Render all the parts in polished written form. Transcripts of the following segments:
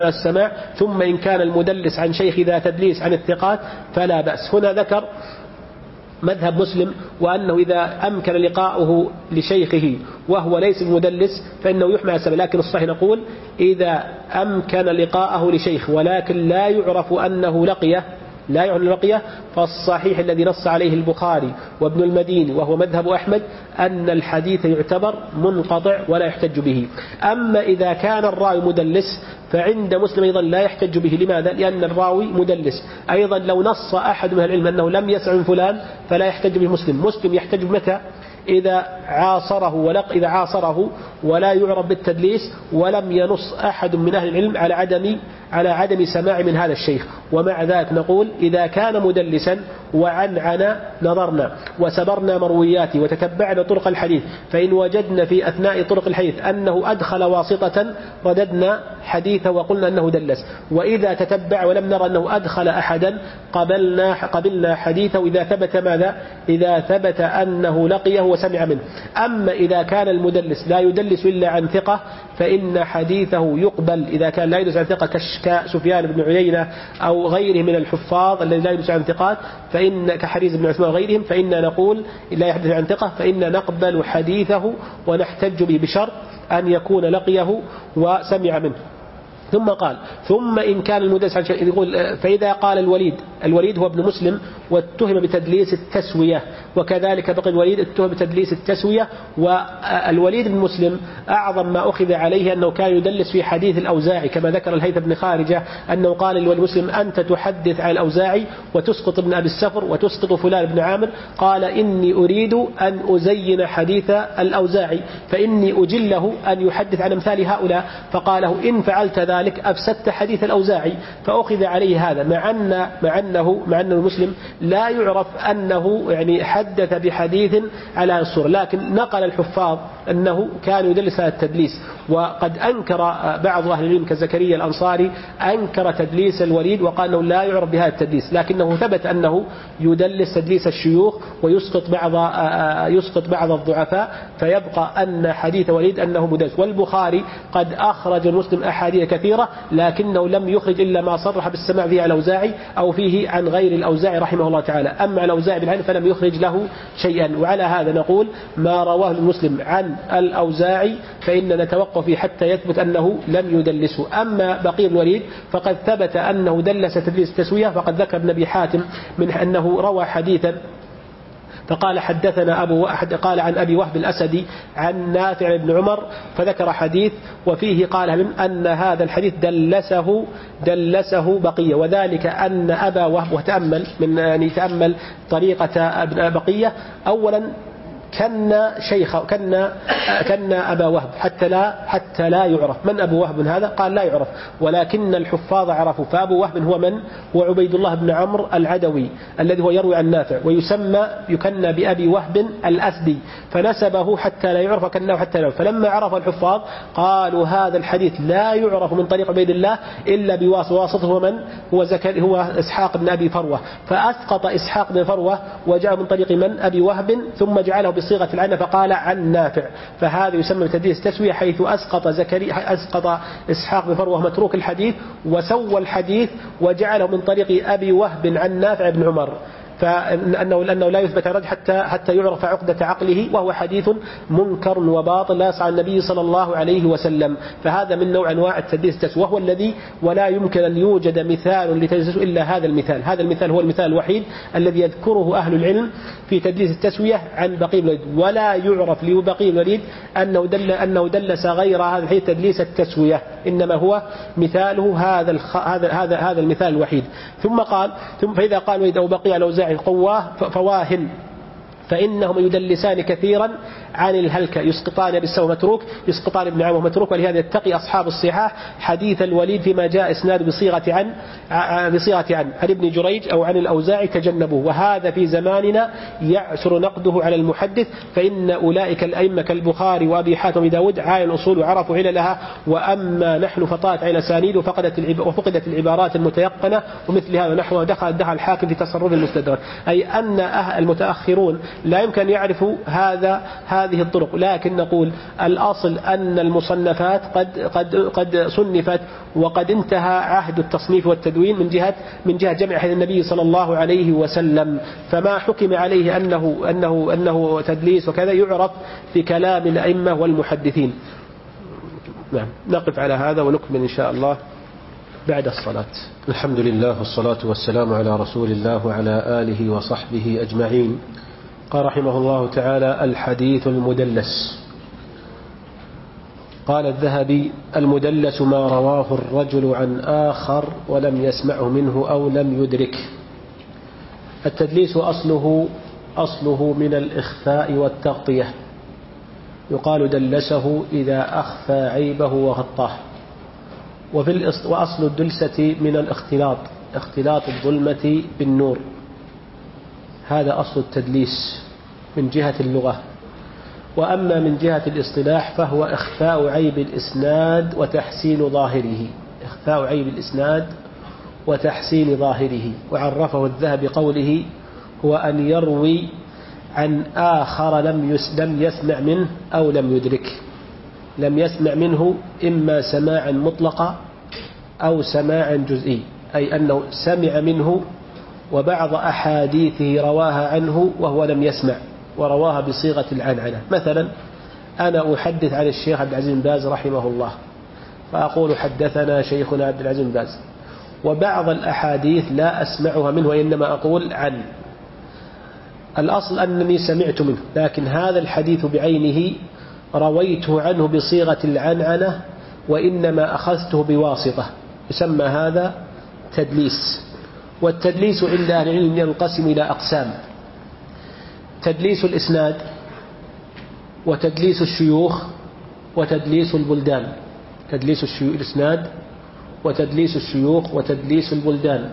السماع، ثم إن كان المدلس عن شيخ ذا تدليس عن الثقات فلا بأس. هنا ذكر مذهب مسلم وأنه إذا أمكن لقاؤه لشيخه وهو ليس مدلس فإنه يحمل السماع، لكن الصحيح نقول إذا أمكن لقاءه لشيخ ولكن لا يعرف أنه لقيه فالصحيح الذي نص عليه البخاري وابن المديني وهو مذهب أحمد أن الحديث يعتبر منقطع ولا يحتج به. أما إذا كان الراوي مدلس فعند مسلم أيضا لا يحتج به. لماذا؟ لأن الراوي مدلس. أيضا لو نص أحد من العلم أنه لم يسع من فلان فلا يحتج به مسلم يحتج متى؟ إذا عاصره ولا يعرف بالتدليس ولم ينص أحد من أهل العلم على عدم سماع من هذا الشيخ. ومع ذلك نقول إذا كان مدلسا وعنعنا نظرنا وسبرنا مروياته وتتبعنا طرق الحديث، فإن وجدنا في أثناء طرق الحديث أنه أدخل واسطة رددنا حديثه وقلنا أنه دلس. وإذا تتبع ولم نرى أنه أدخل أحدا قبلنا حديثه إذا ثبت ماذا؟ إذا ثبت أنه لقيه وسمع منه. أما إذا كان المدلس لا يدلس إلا عن ثقة فإن حديثه يقبل. إذا كان لا يدلس عن ثقة كسفيان بن عيينة أو غيره من الحفاظ الذي لا يدلس عن ثقات، فإن كحريز بن عثمان وغيرهم، فإن نقول لا يحدث عن ثقة فإن نقبل حديثه ونحتج به بشرط أن يكون لقيه وسمع منه. ثم قال ثم إن كان المدلس عن شيء، يقول فإذا قال الوليد هو ابن مسلم واتهم بتدليس التسوية، وكذلك بقي الوليد اتهم بتدليس التسوية. والوليد بن مسلم أعظم ما أخذ عليه أنه كان يدلس في حديث الأوزاعي، كما ذكر الهيثم بن خارجة أنه قال للوليد بن مسلم أنت تحدث عن الأوزاعي وتسقط ابن أبي السفر وتسقط فلان بن عامر، قال إني أريد أن أزين حديث الأوزاعي فإني أجله أن يحدث عن أمثال هؤلاء، فقاله إن فعلت ذلك أفسدت حديث الأوزاعي. فأخذ عليه هذا مع أنه المسلم لا يعرف أنه يعني حدث بحديث على الصورة، لكن نقل الحفاظ أنه كان يدلس هذا التدليس. وقد أنكر بعض أهل العلم كزكريا الأنصاري أنكر تدليس الوليد وقال أنه لا يعرف بهذا التدليس، لكنه ثبت أنه يدلس تدليس الشيوخ ويسقط بعض الضعفاء، فيبقى أن حديث وليد أنه مدلس. والبخاري قد أخرج المسلم أحاديث كثيرة لكنه لم يخرج إلا ما صرح بالسماع فيه على الأوزاعي أو فيه عن غير الأوزاعي رحمه الله تعالى. أما الأوزاعي بالعين فلم يخرج له شيئا. وعلى هذا نقول ما رواه المسلم عن الأوزاعي فإن نتوقف فيه حتى يثبت أنه لم يدلسه. أما بقي الوليد فقد ثبت أنه دلس تدليس التسوية، فقد ذكر ابن أبي حاتم من أنه روى حديثا فقال حدثنا قال عن أبي وهب الأسدي عن نافع بن عمر، فذكر حديث وفيه قال أن هذا الحديث دلسه بقية، وذلك أن أبا وهب، وتأمل تأمل طريقة بقية، أولا كان أبا وهب حتى لا يعرف من أبو وهب هذا، قال لا يعرف، ولكن الحفاظ عرفوا. فأبو وهب هو من؟ هو عبيد الله بن عمرو العدوي الذي هو يروي عن نافع، يكنى بأبي وهب الأسدي، فنسبه حتى لا يعرف وكناه حتى لا يعرف. فلما عرف الحفاظ قالوا هذا الحديث لا يعرف من طريق عبيد الله إلا بواسطه. هو من؟ هو إسحاق بن أبي فروة، فأسقط إسحاق بن فروة وجاء من طريق من؟ أبي وهب، ثم جعله بصيغة العنة فقال عن نافع، فهذا يسمى بتدليس التسوية، حيث أسقط إسحاق بن فروة متروك الحديث وسوى الحديث وجعله من طريق أبي وهب عن نافع بن عمر، لأنه لا يثبت رد حتى يعرف عقدة عقله، وهو حديث منكر وباطل لا يصح عن النبي صلى الله عليه وسلم. فهذا من نوع أنواع التدليس التسوية، وهو الذي ولا يمكن أن يوجد مثال لتدليس إلا هذا المثال. هذا المثال هو المثال الوحيد الذي يذكره أهل العلم في تدليس التسوية عن بقي الوليد، ولا يعرف لبقي الوليد أنه دلس غير هذا الحديث تدليس التسوية، إنما هو مثاله هذا المثال الوحيد. فإذا قال الوليد أو بقي على أوزاعي فواهن فإنهم يدلسان كثيرا عن الهلكة، يسقطان بالسوء متروك، يسقطان ابن عمه متروك. ولهذا يتقي أصحاب الصحاح حديث الوليد فيما جاء إسناد بصيغة عن ابن جريج أو عن الأوزاعي تجنبوه. وهذا في زماننا يعسر نقده على المحدث، فإن أولئك الأئمة كالبخاري وأبي حاتم وأبي داود عاين الأصول وعرفوا عللها، وأما نحن فطالت على الأسانيد وفقدت العبارات المتيقنة ومثل هذا نحو دخل الحاكم في تصرف المستدرك. أي أن المتأخرون لا يمكن يعرفوا هذه الطرق. لكن نقول الأصل أن المصنفات قد صنفت وقد انتهى عهد التصنيف والتدوين من جهة جمع حديث النبي صلى الله عليه وسلم، فما حكم عليه أنه تدليس وكذا يعرف بكلام الأئمة والمحدثين. نعم، نقف على هذا ونكمل إن شاء الله بعد الصلاة. الحمد لله والصلاة والسلام على رسول الله وعلى آله وصحبه أجمعين. قال رحمه الله تعالى: الحديث المدلس. قال الذهبي: المدلس ما رواه الرجل عن آخر ولم يسمعه منه أو لم يدرك. التدليس أصله من الإخفاء والتغطية، يقال دلسه إذا أخفى عيبه وغطاه. وأصل الدلسة من الاختلاط، اختلاط الظلمة بالنور، هذا أصل التدليس من جهة اللغة. وأما من جهة الاصطلاح فهو إخفاء عيب الإسناد وتحسين ظاهره، إخفاء عيب الإسناد وتحسين ظاهره. وعرفه الذهبي بقوله: هو أن يروي عن آخر لم يسمع منه أو لم يدرك. لم يسمع منه إما سماعا مطلقا أو سماعا جزئي، أي أنه سمع منه وبعض أحاديثه رواها عنه وهو لم يسمع ورواها بصيغة العنعنة. مثلا أنا أحدث عن الشيخ عبد العزيز بن باز رحمه الله، فأقول: حدثنا شيخنا عبد العزيز بن باز، وبعض الأحاديث لا أسمعها منه وإنما أقول عن. الأصل أنني سمعت منه، لكن هذا الحديث بعينه رويته عنه بصيغة العنعنة وإنما أخذته بواسطة، يسمى هذا تدليس. والتدليس عند أهل العلم ينقسم إلى أقسام: تدليس الإسناد، وتدليس الشيوخ، وتدليس البلدان. تدليس الإسناد وتدليس الشيوخ وتدليس البلدان.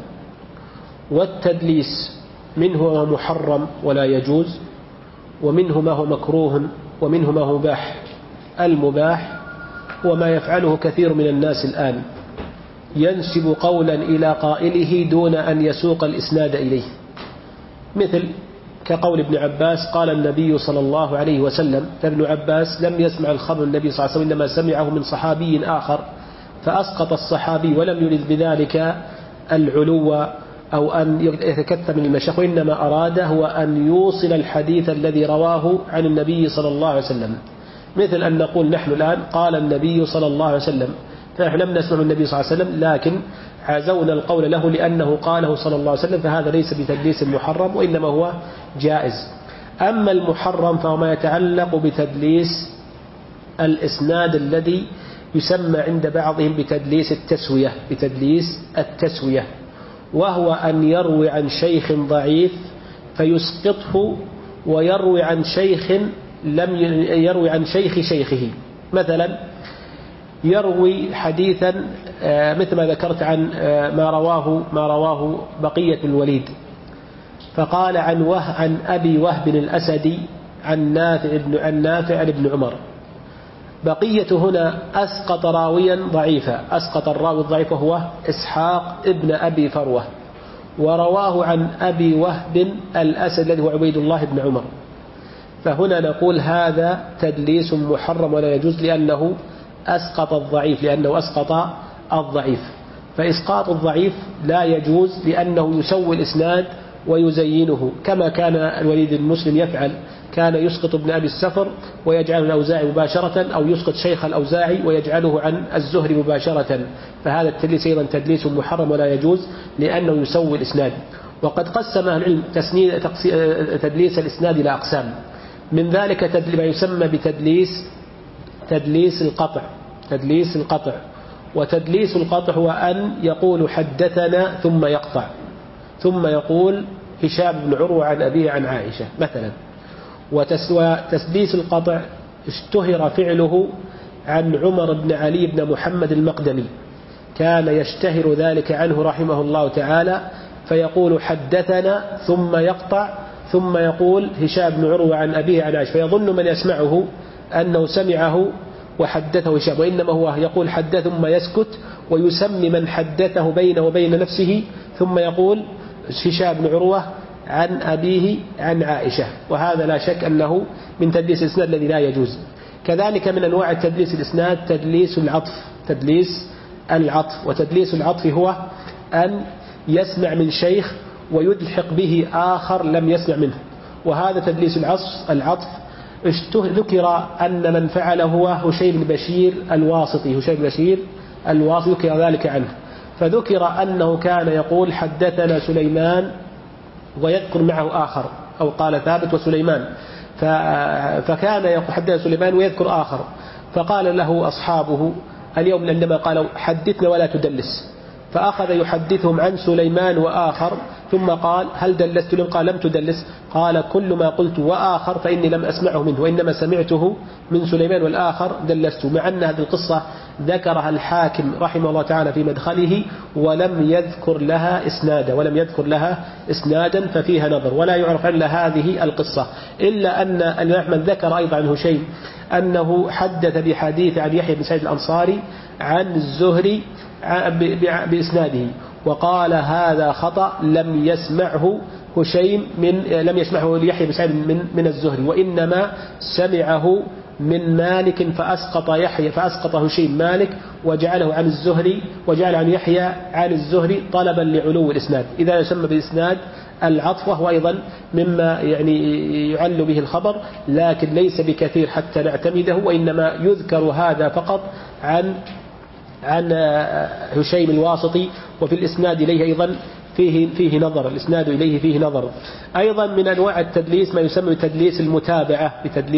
والتدليس منه ما هو محرم ولا يجوز، ومنه ما هو مكروه، ومنه ما هو مباح. المباح وما يفعله كثير من الناس الآن، ينسب قولا إلى قائله دون أن يسوق الإسناد إليه، مثل كقول ابن عباس: قال النبي صلى الله عليه وسلم. فابن عباس لم يسمع الخبر النبي صلى الله عليه وسلم، إنما سمعه من صحابي آخر، فأسقط الصحابي ولم يرد بذلك العلو أو أن يتكثر من المشايخ، وإنما أراد هو أن يوصل الحديث الذي رواه عن النبي صلى الله عليه وسلم. مثل أن نقول نحن الآن: قال النبي صلى الله عليه وسلم، فنحن لم نسمع من النبي صلى الله عليه وسلم، لكن عزونا القول له لأنه قاله صلى الله عليه وسلم، فهذا ليس بتدليس محرم وإنما هو جائز. أما المحرم فهو ما يتعلق بتدليس الإسناد الذي يسمى عند بعضهم بتدليس التسوية، وهو أن يروي عن شيخ ضعيف فيسقطه ويروي عن شيخ لم يروي عن شيخه. مثلا يروي حديثا مثل ما ذكرت عن ما رواه بقية الوليد، فقال عن أبي وهب الأسدي عن نافع بن عمر. بقية هنا أسقط راويا ضعيفا، أسقط الراوي الضعيف وهو إسحاق ابن أبي فروة، ورواه عن أبي وهب الأسد الذي هو عبيد الله بن عمر. فهنا نقول هذا تدليس محرم ولا يجوز، لأنه أسقط الضعيف. فإسقاط الضعيف لا يجوز لأنه يسوي الإسناد ويزينه، كما كان الوليد المسلم يفعل، كان يسقط ابن أبي السفر ويجعل الأوزاعي مباشرة، أو يسقط شيخ الأوزاعي ويجعله عن الزهري مباشرة. فهذا التدليس أيضا تدليس محرم ولا يجوز لأنه يسوي الإسناد. وقد قسم أهل العلم تدليس الإسناد إلى أقسام، من ذلك ما يسمى تدليس القطع. وتدليس القطع هو أن يقول حدثنا ثم يقول هشام بن عروة عن أبيه عن عائشة مثلا. وتدليس القطع اشتهر فعله عن عمر بن علي بن محمد المقدمي، كان يشتهر ذلك عنه رحمه الله تعالى، فيقول حدثنا ثم يقطع ثم يقول هشام بن عروة عن أبيه عن عائشة، فيظن من يسمعه أنه سمعه وحدثه هشام، وإنما هو يقول حدث ثم يسكت ويسمي من حدثه بينه وبين نفسه، ثم يقول هشام بن عروة عن أبيه عن عائشة، وهذا لا شك أنه من تدليس الإسناد الذي لا يجوز. كذلك من أنواع تدليس الإسناد تدليس العطف. وتدليس العطف هو أن يسمع من شيخ ويلحق به آخر لم يسمع منه، وهذا تدليس العطف. ذكر أن من فعله هو هشيم بن بشير الواسطي، ذكر ذلك عنه، فذكر أنه كان يقول حدثنا سليمان ويذكر معه آخر، أو قال ثابت وسليمان، فكان يقول حدثنا سليمان ويذكر آخر، فقال له أصحابه اليوم عندما قالوا حدثنا ولا تدلس، فأخذ يحدثهم عن سليمان وآخر، ثم قال هل دلست لهم؟ قال لم تدلس. قال كل ما قلت وآخر فإني لم أسمعه منه، وإنما سمعته من سليمان والآخر دلست. مع أن هذه القصة ذكرها الحاكم رحمه الله تعالى في مدخله ولم يذكر لها إسنادا، ففيها نظر، ولا يعرف إلا هذه القصة. إلا أن الإمام أحمد ذكر أيضا عن هشيم أنه حدث بحديث عن يحيى بن سعيد الأنصاري عن الزهري بإسناده، وقال هذا خطأ، لم يسمعه ليحيى بن سعيد من الزهري، وإنما سمعه من مالك، فأسقط هشيم مالك وجعله عن الزهري، وجعل عن يحيى عن الزهري طلبا لعلو الإسناد. إذا يسمى بالإسناد العطف، وهو أيضا مما يعل به الخبر، لكن ليس بكثير حتى نعتمده، وإنما يذكر هذا فقط عن هشيم الواسطي، وفي الإسناد إليه أيضا فيه نظر، الإسناد إليه فيه نظر. أيضا من أنواع التدليس ما يسمى بتدليس المتابعة.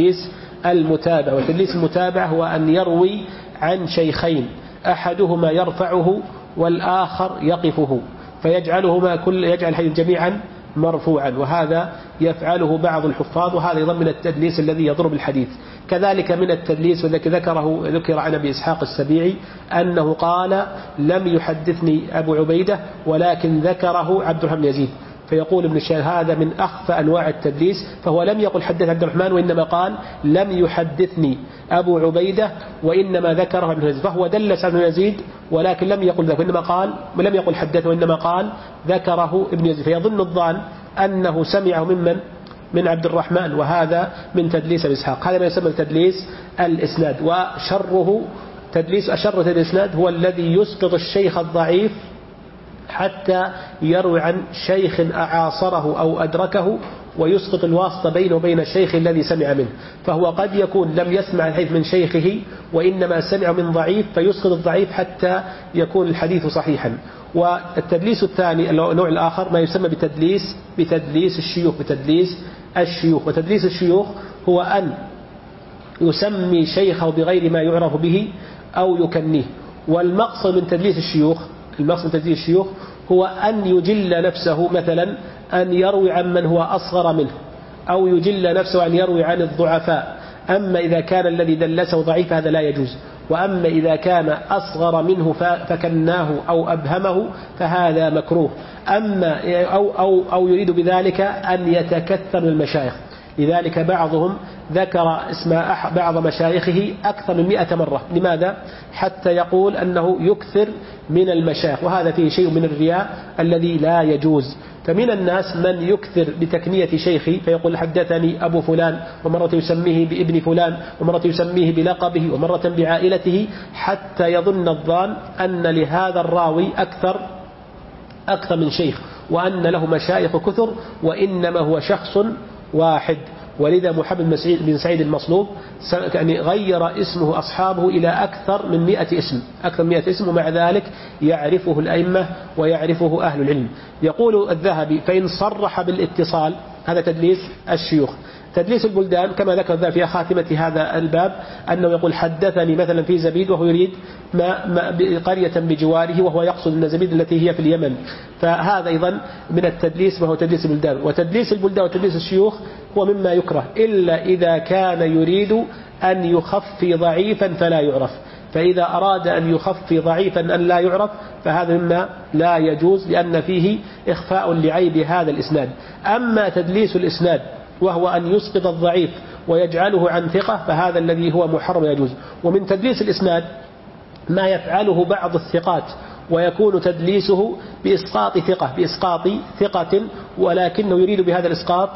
وتدليس المتابعة هو أن يروي عن شيخين أحدهما يرفعه والآخر يقفه، يجعل الحديث جميعا مرفوعا، وهذا يفعله بعض الحفاظ، وهذا أيضا من التدليس الذي يضر بالحديث. كذلك من التدليس ذكر عن أبي إسحاق السبيعي أنه قال لم يحدثني أبو عبيدة ولكن ذكره عبد الرحمن يزيد، فيقول ابن الشهاب هذا من أخفى أنواع التدليس، فهو لم يقل حدث عبد الرحمن، وإنما قال لم يحدثني أبو عبيدة وإنما ذكره ابن يزيد، فهو دلس ابن يزيد ولكن لم يقل ذلك، وإنما قال ولم يقل حدثه، وإنما قال ذكره ابن يزيد، فيظن الظان أنه سمعه من عبد الرحمن، وهذا من تدليس الإسحاق. هذا ما يسمى تدليس الإسناد. وشر تدليس الإسناد هو الذي يسقط الشيخ الضعيف حتى يروي عن شيخ أعاصره أو أدركه، ويسقط الواسطة بينه وبين الشيخ الذي سمع منه، فهو قد يكون لم يسمع الحديث من شيخه وإنما سمع من ضعيف، فيسقط الضعيف حتى يكون الحديث صحيحا. والتدليس الثاني النوع الآخر ما يسمى بتدليس الشيوخ. وتدليس الشيوخ هو أن يسمي شيخه بغير ما يعرف به أو يكنيه. والمقصد من تدليس الشيوخ هو أن يجل نفسه، مثلا أن يروي عن من هو أصغر منه، أو يجل نفسه أن يروي عن الضعفاء. أما إذا كان الذي دلسه ضعيف هذا لا يجوز، وأما إذا كان أصغر منه فكناه أو أبهمه فهذا مكروه. أو يريد بذلك أن يتكثر المشايخ، لذلك بعضهم ذكر اسم بعض مشايخه أكثر من 100 مرة. لماذا؟ حتى يقول أنه يكثر من المشايخ، وهذا فيه شيء من الرياء الذي لا يجوز. فمن الناس من يكثر بتكنية شيخه، فيقول حدثني أبو فلان، ومرة يسميه بابن فلان، ومرة يسميه بلقبه، ومرة بعائلته، حتى يظن الظان أن لهذا الراوي أكثر من شيخ، وأن له مشايخ كثر، وإنما هو شخص واحد. ولذا محمد بن سعيد المصلوب غير اسمه أصحابه إلى أكثر من 100 اسم، ومع ذلك يعرفه الأئمة ويعرفه أهل العلم. يقول الذهبي فإن صرح بالاتصال، هذا تدليس الشيوخ. تدليس البلدان كما ذكر في خاتمة هذا الباب أنه يقول حدثني مثلا في زبيد، وهو يريد قرية بجواره، وهو يقصد أن زبيد التي هي في اليمن، فهذا أيضا من التدليس، وهو تدليس البلدان. وتدليس البلدان وتدليس الشيوخ هو مما يكره إلا إذا كان يريد أن يخفي ضعيفا فلا يعرف، فإذا أراد أن يخفي ضعيفا أن لا يعرف فهذا مما لا يجوز، لأن فيه إخفاء لعيب هذا الإسناد. أما تدليس الإسناد وهو أن يسقط الضعيف ويجعله عن ثقة، فهذا الذي هو محرم يجوز. ومن تدليس الإسناد ما يفعله بعض الثقات ويكون تدليسه بإسقاط ثقة، ولكنه يريد بهذا الإسقاط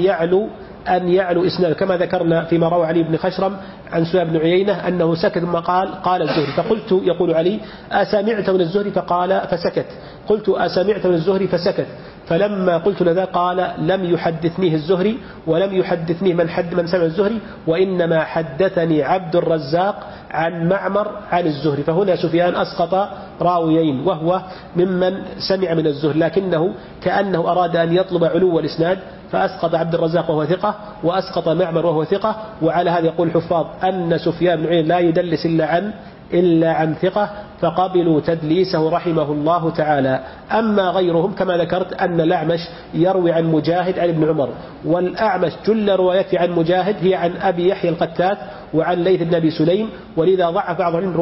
أن يعلو إسناده، كما ذكرنا فيما روى علي بن خشرم عن سفيان بن عيينة أنه سكت ثم قال الزهري، فقلت يقول علي أسمعت من الزهري فسكت، قلت أسمعت من الزهري فسكت، فلما قلت لذا قال لم يحدثنيه الزهري ولم يحدثنيه من سمع الزهري، وإنما حدثني عبد الرزاق عن معمر عن الزهري. فهنا سفيان أسقط راويين وهو ممن سمع من الزهري، لكنه كأنه أراد أن يطلب علو الإسناد فأسقط عبد الرزاق وهو ثقة، وأسقط معمر وهو ثقة. وعلى هذا يقول الحفاظ أن سفيان بن عيينة لا يدلس إلا عن ثقة، فقبلوا تدليسه رحمه الله تعالى. أما غيرهم كما ذكرت أن الأعمش يروي عن مجاهد عن ابن عمر، والأعمش جل روايته عن مجاهد هي عن أبي يحيى القتات وعن ليث بن أبي سليم، ولذا ضعف بعض العلم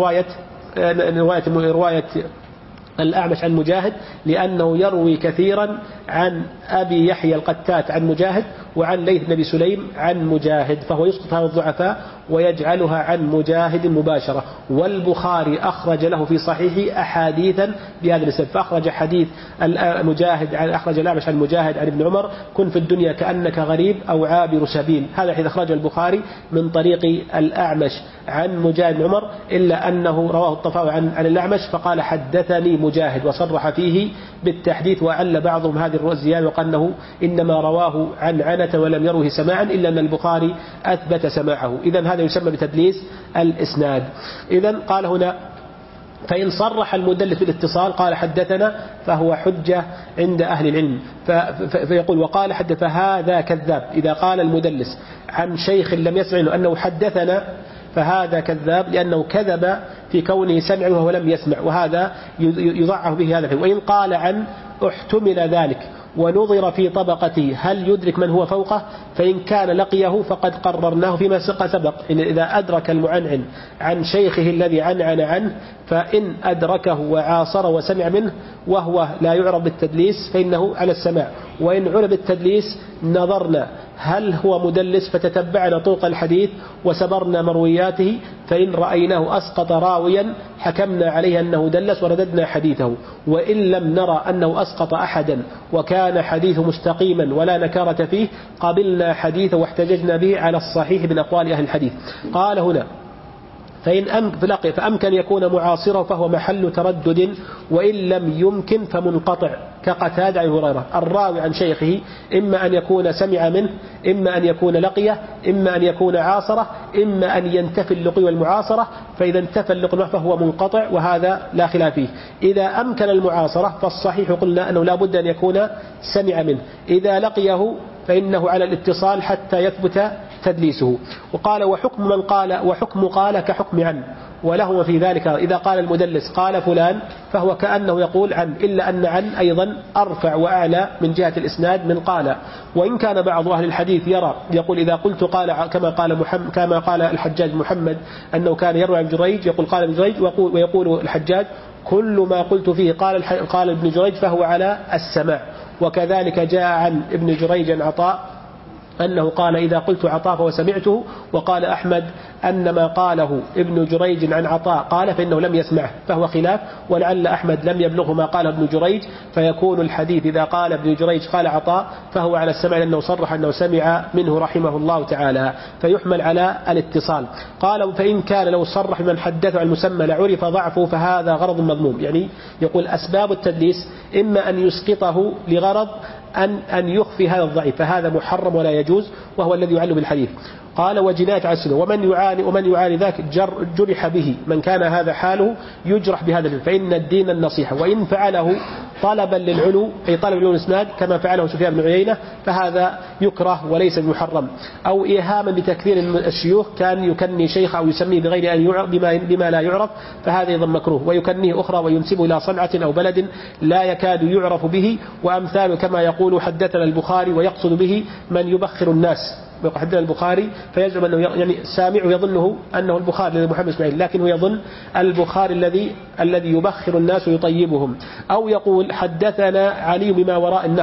رواية الأعمش عن مجاهد، لأنه يروي كثيرا عن أبي يحيى القتات عن مجاهد وعن ليث بن أبي سليم عن مجاهد، فهو يسقط هذا الضعفاء ويجعلها عن مجاهد مباشرة. والبخاري أخرج له في صحيحه أحاديثا بهذا الاسم، فأخرج حديث مجاهد أخرج الأعمش عن مجاهد عن ابن عمر كن في الدنيا كأنك غريب أو عابر سبيل، هذا حين أخرجه البخاري من طريق الأعمش عن مجاهد بن عمر، إلا أنه رواه الطفاوي عن الأعمش فقال حدثني مجاهد، وصرح فيه بالتحديث، وعل بعضهم هذه الزيادة وقال أنه إنما رواه عن عنة ولم يروه سماعا، إلا أن البخاري أثبت سماعه. إذن هذا يسمى بتدليس الإسناد. إذن قال هنا فإن صرح المدلس بالاتصال قال حدثنا فهو حجة عند أهل العلم، فيقول وقال حدث فهذا كذاب. إذا قال المدلس عن شيخ لم يسمع أنه حدثنا فهذا كذاب، لأنه كذب في كونه سمع وهو لم يسمع، وهذا يضعه به هذا. وإن قال عن احتمل ذلك ونظر في طبقته هل يدرك من هو فوقه، فإن كان لقيه فقد قررناه فيما سبق. إن إذا أدرك المعنعن عن شيخه الذي عنعن عنه، فإن أدركه وعاصر وسمع منه وهو لا يعرف بالتدليس فإنه على السماع. وإن عرف بالتدليس نظرنا هل هو مدلس فتتبعنا طرق الحديث وسبرنا مروياته، فإن رأيناه أسقط راويا حكمنا عليه أنه دلس ورددنا حديثه، وإن لم نرى أنه أسقط أحدا وكان حديثه مستقيما ولا نكارة فيه قبلنا حديثه واحتججنا به على الصحيح من أقوال أهل الحديث. قال هنا فأمكن يكون معاصرا فهو محل تردد، وإن لم يمكن فمنقطع كقتادة عن هريرة. الراوي عن شيخه إما أن يكون سمع منه، إما أن يكون لقيه، إما أن يكون عاصره، إما أن ينتفي اللقي والمعاصرة، فإذا انتفى اللقي فهو منقطع وهذا لا خلاف فيه. إذا أمكن المعاصرة فالصحيح قلنا أنه لا بد أن يكون سمع منه، إذا لقيه فإنه على الاتصال حتى يثبت تدليسه. وقال وحكم قال كحكم عن، ولهما في ذلك إذا قال المدلس قال فلان فهو كأنه يقول عن، إلا أن عن أيضا أرفع وأعلى من جهة الإسناد من قال. وإن كان بعض أهل الحديث يقول إذا قلت قال كما قال الحجاج محمد أنه كان يروي عن جريج يقول قال ابن جريج، ويقول الحجاج كل ما قلت فيه قال ابن جريج فهو على السماع. وكذلك جاء عن ابن جريج عن عطاء أنه قال إذا قلت عطاء فهو سمعته، وقال أحمد أن ما قاله ابن جريج عن عطاء قال فإنه لم يسمعه، فهو خلاف، ولعل أحمد لم يبلغه ما قال ابن جريج، فيكون الحديث إذا قال ابن جريج قال عطاء فهو على السمع لأنه صرح أنه سمع منه رحمه الله تعالى، فيحمل على الاتصال. قال فإن كان لو صرح من حدث عن المسمى لعرف ضعفه فهذا غرض مذموم. يعني يقول أسباب التدليس إما أن يسقطه لغرض أن يخفي هذا الضعيف، فهذا محرم ولا يجوز، وهو الذي يعل بالحديث. قال وجناية على السنة، ومن يعاني ذاك جرح به، من كان هذا حاله يجرح بهذا العلم، فإن الدين النصيحة. وإن فعله طلبا للعلو أي طلب العلو الإسناد كما فعله سفيان بن عيينة فهذا يكره وليس محرم. أو إيهاما بتكثير الشيوخ، كان يكني شيخ أو يسميه بغير أن يعرف بما لا يعرف، فهذا أيضا مكروه. ويكنيه أخرى وينسبه إلى صنعة أو بلد لا يكاد يعرف به، وأمثال كما يقول حدثنا البخاري ويقصد به من يبخر الناس، حدثنا البخاري فيزعم أنه يعني سامعه يظنه أنه البخاري الذي محمد إسماعيل، لكنه يظن البخاري الذي يبخر الناس ويطيبهم. أو يقول حدثنا علي بما وراء النهر،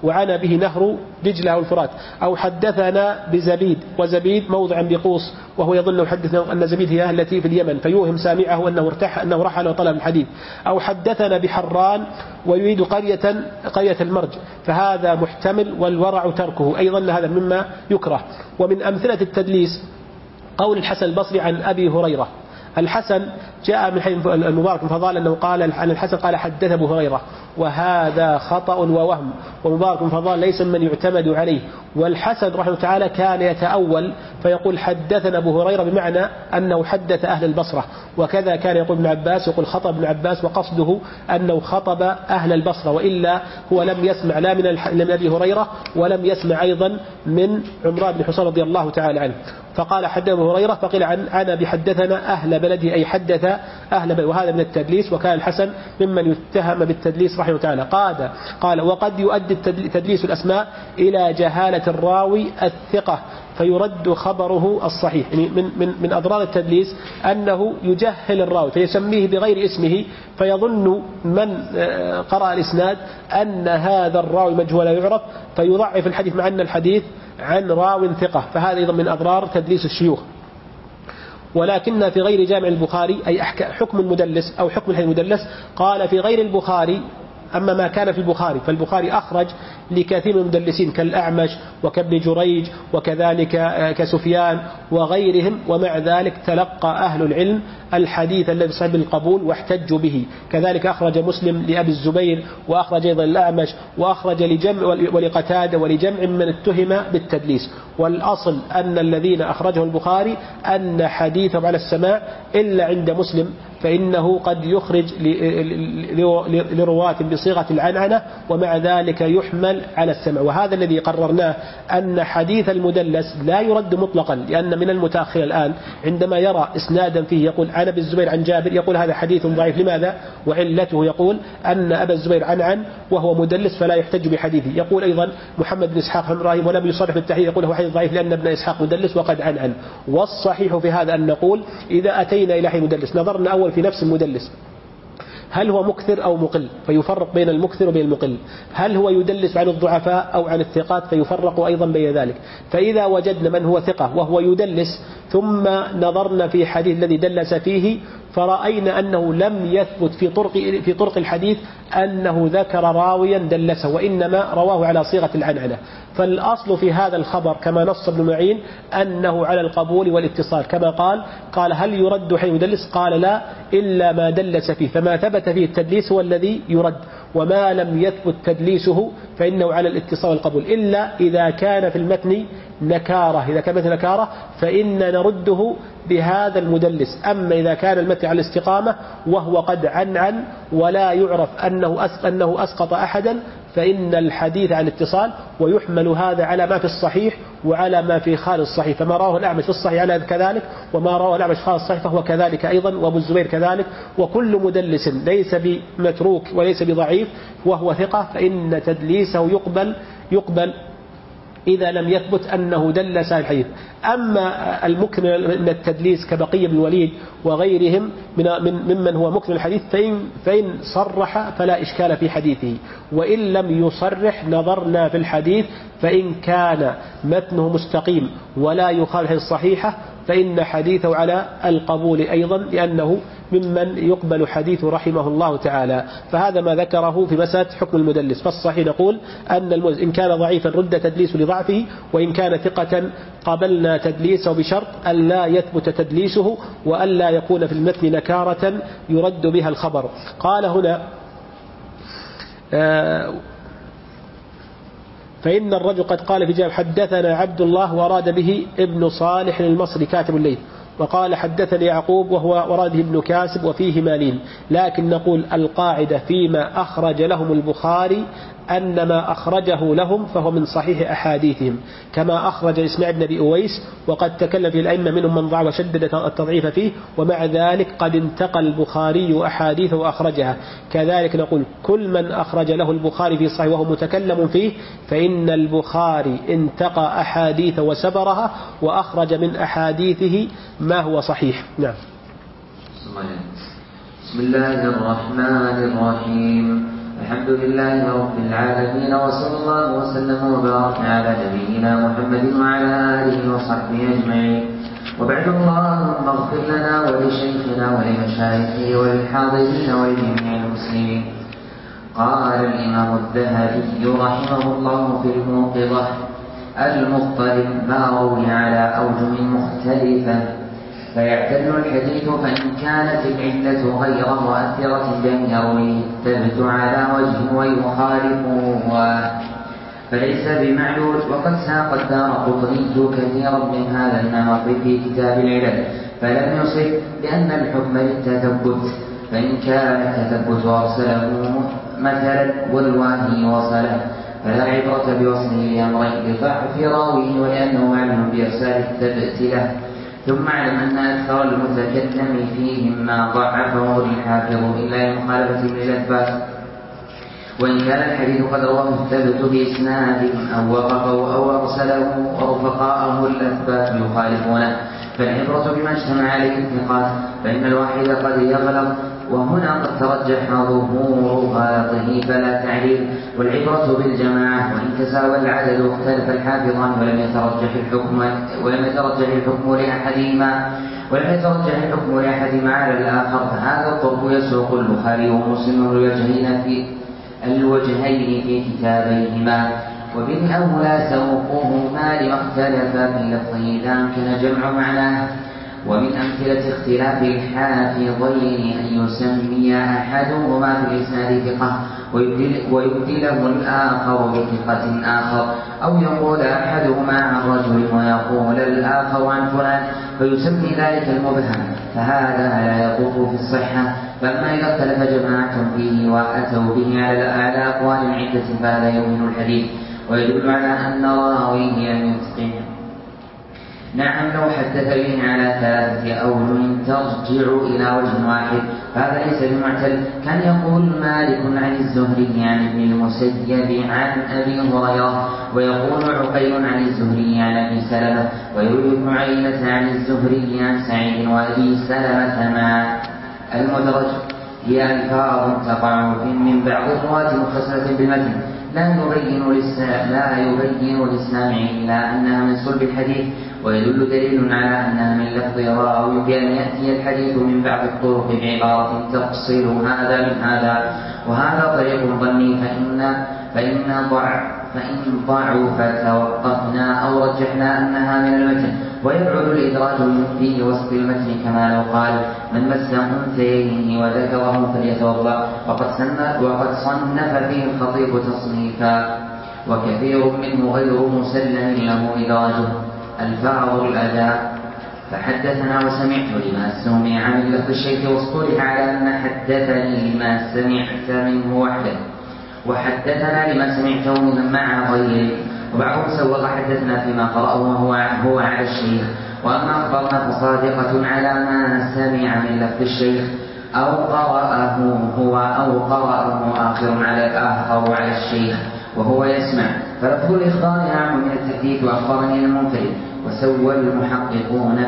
وعنا به نهر دجلة والفرات. أو حدثنا بزبيد، وزبيد موضع بقوس، وهو يظن يحدثنا أن زبيد هي التي في اليمن، فيوهم سامعه أنه رحل وطلب الحديث. أو حدثنا بحران ويريد قرية المرج، فهذا محتمل والورع تركه، أيضا هذا مما يكره. ومن أمثلة التدليس قول الحسن البصري عن أبي هريرة. الحسن جاء من حديث المبارك بن فضال أنه قال عن الحسن قال حدث أبو هريرة، وهذا خطأ ووهم، ومبارك بن فضال ليس من يعتمد عليه. والحسن رحمه الله تعالى كان يتأول فيقول حدثنا أبو هريرة بمعنى أنه حدث أهل البصرة، وكذا كان يقول ابن عباس يقول خطأ ابن عباس، وقصده أنه خطب أهل البصرة، وإلا هو لم يسمع لا من أبي هريرة ولم يسمع أيضا من عمران بن حصين رضي الله تعالى عنه. فقال حدث أبو هريرة، فقيل عن بحدثنا أهل بلده، أي حدث أهل بلده، وهذا من التدليس، وكان الحسن ممن يتهم بالتدليس رحمه تعالى. قال وقد يؤدي تدليس الأسماء إلى جهالة الراوي الثقة فيرد خبره الصحيح. يعني من أضرار التدليس أنه يجهل الراوي فيسميه بغير اسمه، فيظن من قرأ الإسناد أن هذا الراوي مجهول لا يعرف، فيضعف الحديث مع أن الحديث عن راو ثقة، فهذا أيضا من أضرار تدليس الشيوخ. ولكن في غير جامع البخاري أي حكم المدلس أو حكم الحديث المدلس، قال في غير البخاري. أما ما كان في البخاري فالبخاري أخرج لكثير من المدلسين كالأعمش وكابن جريج وكذلك كسفيان وغيرهم، ومع ذلك تلقى أهل العلم الحديث الذي صحيح بالقبول واحتجوا به. كذلك أخرج مسلم لأبي الزبير، وأخرج أيضا الأعمش، وأخرج لجمع ولقتادة ولجمع من اتهم بالتدليس. والأصل أن الذين أخرجه البخاري أن حديثهم على السماع إلا عند مسلم فإنه قد يخرج لرواة بصيغة العنعنة، ومع ذلك يحمل على السمع. وهذا الذي قررناه أن حديث المدلس لا يرد مطلقا، لأن من المتأخر الآن عندما يرى إسنادا فيه يقول عن أبي الزبير عن جابر يقول هذا حديث ضعيف. لماذا؟ وعلته يقول أن أبا الزبير عن وهو مدلس فلا يحتج بحديثه. يقول أيضا محمد بن إسحاق بن إبراهيم ولم يصرح بالتحديث يقول هو حديث ضعيف لأن ابن إسحاق مدلس وقد عن. والصحيح في هذا أن نقول إذا أتينا إلى حديث مدلس نظرنا أول في نفس المدلس هل هو مكثر أو مقل، فيفرق بين المكثر وبين المقل. هل هو يدلس عن الضعفاء أو عن الثقات، فيفرق أيضا بين ذلك. فإذا وجدنا من هو ثقة وهو يدلس ثم نظرنا في حديث الذي دلس فيه فرأينا أنه لم يثبت في طرق الحديث أنه ذكر راويا دلسه، وإنما رواه على صيغة العنعنة، فالأصل في هذا الخبر كما نص ابن معين أنه على القبول والاتصال، كما قال هل يرد حين يدلس؟ قال لا إلا ما دلس فيه، فما ثبت فيه التدليس هو الذي يرد، وما لم يثبت تدليسه فإنه على الاتصال والقبول، إلا إذا كان في المتن نكارة. إذا كان المتن نكارة فإن نرده بهذا المدلس. أما إذا كان المتن على الاستقامة وهو قد عن ولا يعرف أنه أسقط أحدا فإن الحديث عن الاتصال، ويحمل هذا على ما في الصحيح وعلى ما في خارج الصحيح. فما رواه الأعمش في الصحيح على كذلك، وما رواه الأعمش في خارج الصحيح فهو كذلك أيضا، وأبو الزبير كذلك. وكل مدلس ليس بمتروك وليس بضعيف وهو ثقة فإن تدليسه يقبل إذا لم يثبت أنه دلس الحديث. أما المكمل من التدليس كبقية بن الوليد وغيرهم ممن هو مكمل الحديث فإن صرح فلا إشكال في حديثه، وإن لم يصرح نظرنا في الحديث، فإن كان متنه مستقيم ولا يخالف الصحيحة فإن حديثه على القبول أيضا، لأنه ممن يقبل حديث رحمه الله تعالى. فهذا ما ذكره في مسألة حكم المدلس. فالصحيح نقول أن المدلس إن كان ضعيفا رد تدليسه لضعفه، وإن كان ثقة قبلنا تدليسه بشرط أن لا يثبت تدليسه وأن لا يكون في المتن نكارة يرد بها الخبر. قال هنا فإن الرجل قد قال في جاب حدثنا عبد الله وأراد به ابن صالح المصري كاتب الليث، وقال حدثني يعقوب وهو وراده ابن كاسب وفيه مالين. لكن نقول القاعدة فيما أخرج لهم البخاري أن ما أخرجه لهم فهو من صحيح أحاديثهم، كما أخرج إسماعيل بن أبي أويس، وقد تكلم في الأئمة منهم من ضعف وشدد التضعيف فيه، ومع ذلك قد انتقل البخاري أحاديثه وأخرجها. كذلك نقول كل من أخرج له البخاري في صحيح وهو متكلم فيه فإن البخاري انتقى أحاديث وسبرها وأخرج من أحاديثه ما هو صحيح. نعم. بسم الله الرحمن الرحيم. الحمد والحمد لله رب العالمين، وصلى الله وسلم وبارك على نبينا محمد وعلى آله وصحبه أجمعين. وبعد، اللهم اغفر لنا ولشيخنا ولمشايخه وللحاضرين ولجميع المسلمين. قال الإمام الذهبي رحمه الله في الموقظة: المضطرب ما روي على أوجه مختلفة فيعتل الحديث، فإن كانت العلة غير مؤثرة لم يرويه الثبت على وجه ويخالفه فليس بمعلول. وقد ساق الدارقطني كثيرا من هذا النمط في كتاب العلل، فلم يصف بأن الحكم للتثبت، فإن كان التثبت أرسله مثلا والوهي وصله فلا عبرة بوصله لأمرين: لضعف راويه ولأنه معلوم بإرسال الثبت له. ثم اعلم أن أكثر المتكلم فيهم ما ضعفه الحافظ إلا لمخالفة للأثبات، وإن كان الحديث قد رواه الثبت بإسناد أو وقفه أو أرسله ورفقاءه الأثبات يخالفونه، فالعبرة بما اجتمع عليه الثقات، فإن الواحد قد يغلط، وهنا قد ترجح ظهور غلطه فلا تعليل. والعبرة بالجماعة، وإن تساوى العدد واختلف الحافظان ولم يترجح الحكم لأحدهما على الآخر، فهذا الطرق يسوق البخاري ومسلم الوجهين في كتابيهما. وبالأولى سوقهما لما اختلف في لفظه إذا أمكن جمع معناه. ومن أمثلة اختلاف الحافظين أن يسمي أحدهما في الإسناد ثقة ويبدله الآخر بثقة آخر، أو يقول أحدهما عن رجل ويقول الآخر عن فلان فيسمي ذلك المبهم، فهذا لا يطوف في الصحة. فأما إذا اختلف جماعة فيه وأتوا به على أقوال عدة فهذا يوهن الحديث ويدل على أن راويه لم يتقن. نعم، لو حدث به على 3 أوجه ترجع إلى وجه واحد فهذا ليس بمعتل. كان يقول مالك عن الزهري عن ابن المسيب عن أبي هريرة، ويقول عقيل عن الزهري عن أبي سلمة، ويروي ابن عيينة عن الزهري عن سعيد وأبي سلمة. مع المدرج هي ألفاظ تقع من بعض الرواة متصلة بالمتن لا يبين للسامع إلا أنها من صلب الحديث، ويدل دليل على أنها من لفظ راوي بأن يأتي الحديث من بعض الطرق بعبارة تفصل هذا من هذا، وهذا طريق ظني، فإن ضعف توقفنا أو رجحنا أنها من المتن. ويبعد الإدراج في وسط المتن كما لو قال من مس أنثيه وذكره فليتوضأ، وقد صنف فيه الخطيب تصنيفا، وكثير منه غير مسلم له إدراجه. الفاظ الأداء: فحدثنا وسمعت لما سمع من لفظ الشيخ، واصطلح على أن حدثني لما سمعت منه وحده، وحدثنا لما سمعته من مع غيره. وبعضهم سوغ حدثنا فيما قرأه وهو على الشيخ، وأما أخبرنا فصادقة على ما سمع من لفظ الشيخ أو قرأه هو أو قرأه آخر على الآخر على الشيخ وهو يسمع، فلفظ الإخبار أعم من التحديث وأخبرني المنفرد. وسوى المحققون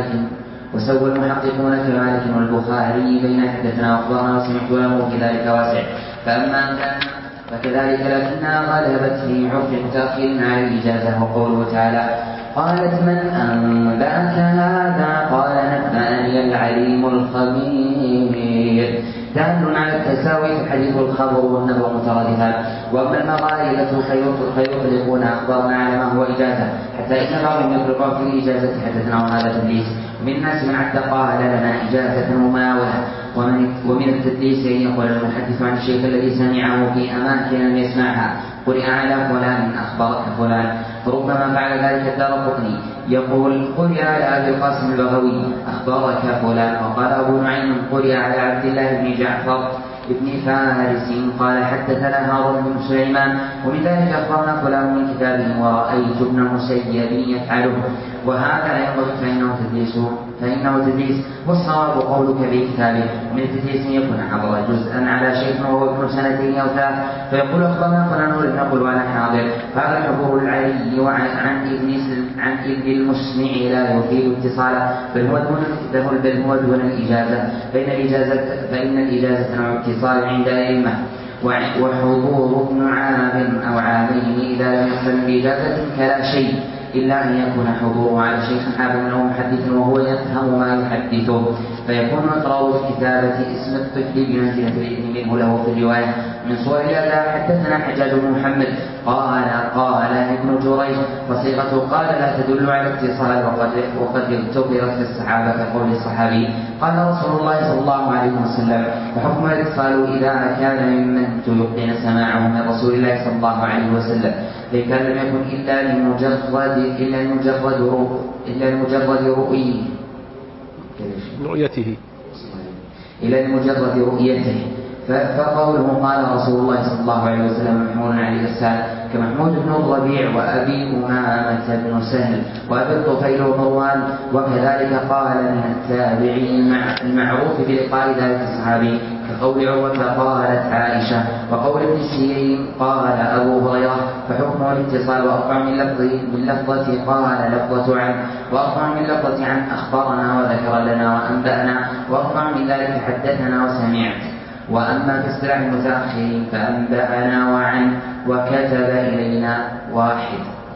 كمالك والبخاري بين حدثنا وأخبرنا وسمعت له في ذلك واسع. فأما فكذلك، لكنها غلبت في عرف متأخر على الإجازة. وقوله تعالى: قالت من أنبأك هذا؟ قال نبأني العليم الخبير، دال على التساوي في الحديث والخبر والنبأ مترادفان. وأما المغالبة فيطلقون أخبارنا على ما هو إجازة، حتى إن بعضهم يطلق في الإجازة حدثنا وهذا تدليس. ومن الناس من حتى قال لنا إجازة مماولة. ومن التدليس أن يقول المحدث عن الشيخ الذي سمعه في أماكن لم يسمعها قرئ على فلان أخبرك فلان، فربما فعل ذلك الدارقطني يقول قرئ على أبي القاسم البغوي أخبرك فلان. وقال أبو نعيم قرئ على عبد الله بن جعفر ابن فارس قال حدثنا هارون بن سليمان. ومن ذلك أخبرنا فلان من كتابه ورأيت ابن المسيب يفعله، وهذا لا ينبغي فإنه تدليس فإنه تدليس، والصواب قولك في كتابه من التدليس أن يكون حضر جزءا على شيخ وهو ابن سنتين أو ثلاث فيقول أخبرنا فلان ولم نقل وأنا حاضر، هذا حضور العلي عن إذن المسمع لا يفيد اتصالا بل هو دون الإجازة، فإن الإجازة نوع اتصال عند أئمة، وحضور ابن عام أو عامين إذا لم يقبل بإجازة كلا شيء إلا أن يكون حضوره على شيخ حافظ أو محدث وهو يفهم ما يحدثه، فيكون إقرار الكتابة اسم الطفل بمنزلة الإذن منه له في الرواية. من صور هذا حدثنا حجاج بن محمد قال ابن جريج وصيغته قال لا تدل على اتصال وقد اعتبرت في الصحابة كقول الصحابي قال رسول الله صلى الله عليه وسلم. وحكم الاتصال إذا كان ممن تيقن سماعه من رسول الله صلى الله عليه وسلم فكان لم يكن إلا لمجرد رؤيته فقوله قال رسول الله صلى الله عليه وسلم محمود عليه السلام كمحمود بن الربيع وأبي أمامة بن سهل وأبي الطفيل ومروان، وكذلك قال من التابعي المعروف بلقاء ذلك الصحابي كقول عروة قالت عائشة وقول ابن سيرين قال أبو هريرة. فحكمه الاتصال وأقع من لفظة قال لفظة عن وأقع من لفظة عن أخبرنا وذكر لنا وأنبأنا وأقع من ذلك حدثنا وسمعت. وأما في اصطلاح المتأخرين فأنبأنا وعن وكتب إلينا واحد.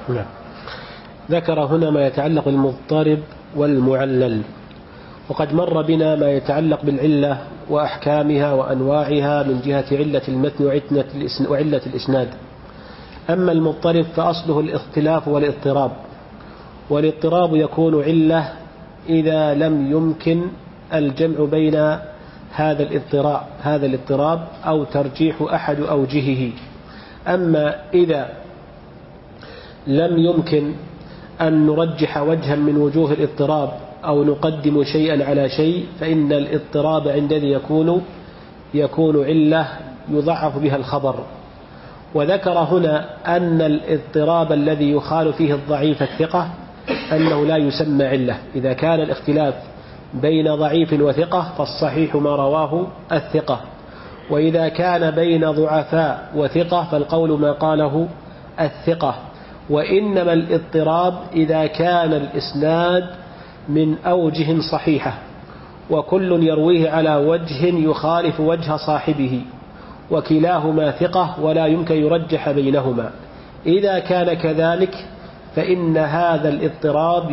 ذكر هنا ما يتعلق بالمضطرب والمعلل، وقد مر بنا ما يتعلق بالعلة وأحكامها وأنواعها من جهة علة المتن وعلة الإسناد. أما المضطرب فأصله الاختلاف والاضطراب، والاضطراب يكون علة إذا لم يمكن الجمع بين هذا الاضطراب أو ترجيح أحد أوجهه. أما إذا لم يمكن أن نرجح وجها من وجوه الاضطراب أو نقدم شيئا على شيء فإن الاضطراب عندئذ يكون علة يضعف بها الخبر. وذكر هنا أن الاضطراب الذي يخال فيه الضعيف الثقة أنه لا يسمى علة. إذا كان الاختلاف بين ضعيف وثقة فالصحيح ما رواه الثقة، وإذا كان بين ضعفاء وثقة فالقول ما قاله الثقة. وإنما الاضطراب إذا كان الإسناد من أوجه صحيحة وكل يرويه على وجه يخالف وجه صاحبه وكلاهما ثقة ولا يمكن يرجح بينهما. إذا كان كذلك فإن هذا الاضطراب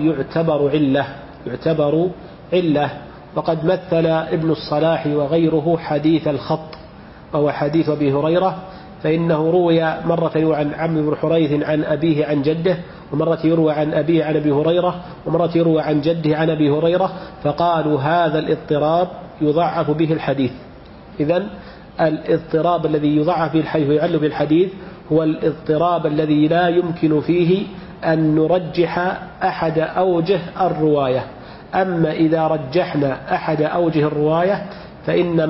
يعتبر علة. وقد مثل ابن الصلاح وغيره حديث الخط وهو حديث أبي هريرة، فإنه روي مرة يروى عن عمرو بن حريث عن أبيه عن جده، ومرة يروى عن أبيه عن أبي هريرة، ومرة يروى عن جده عن أبي هريرة، فقالوا هذا الاضطراب يضعف به الحديث. إذن الاضطراب الذي يضعف به الحديث ويعل به الحديث هو الاضطراب الذي لا يمكن فيه أن نرجح أحد أوجه الرواية. أما إذا رجحنا أحد أوجه الرواية فإن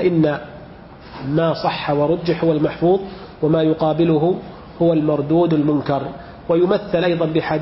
ما صح ورجح هو المحفوظ، وما يقابله هو المردود المنكر. ويمثل أيضا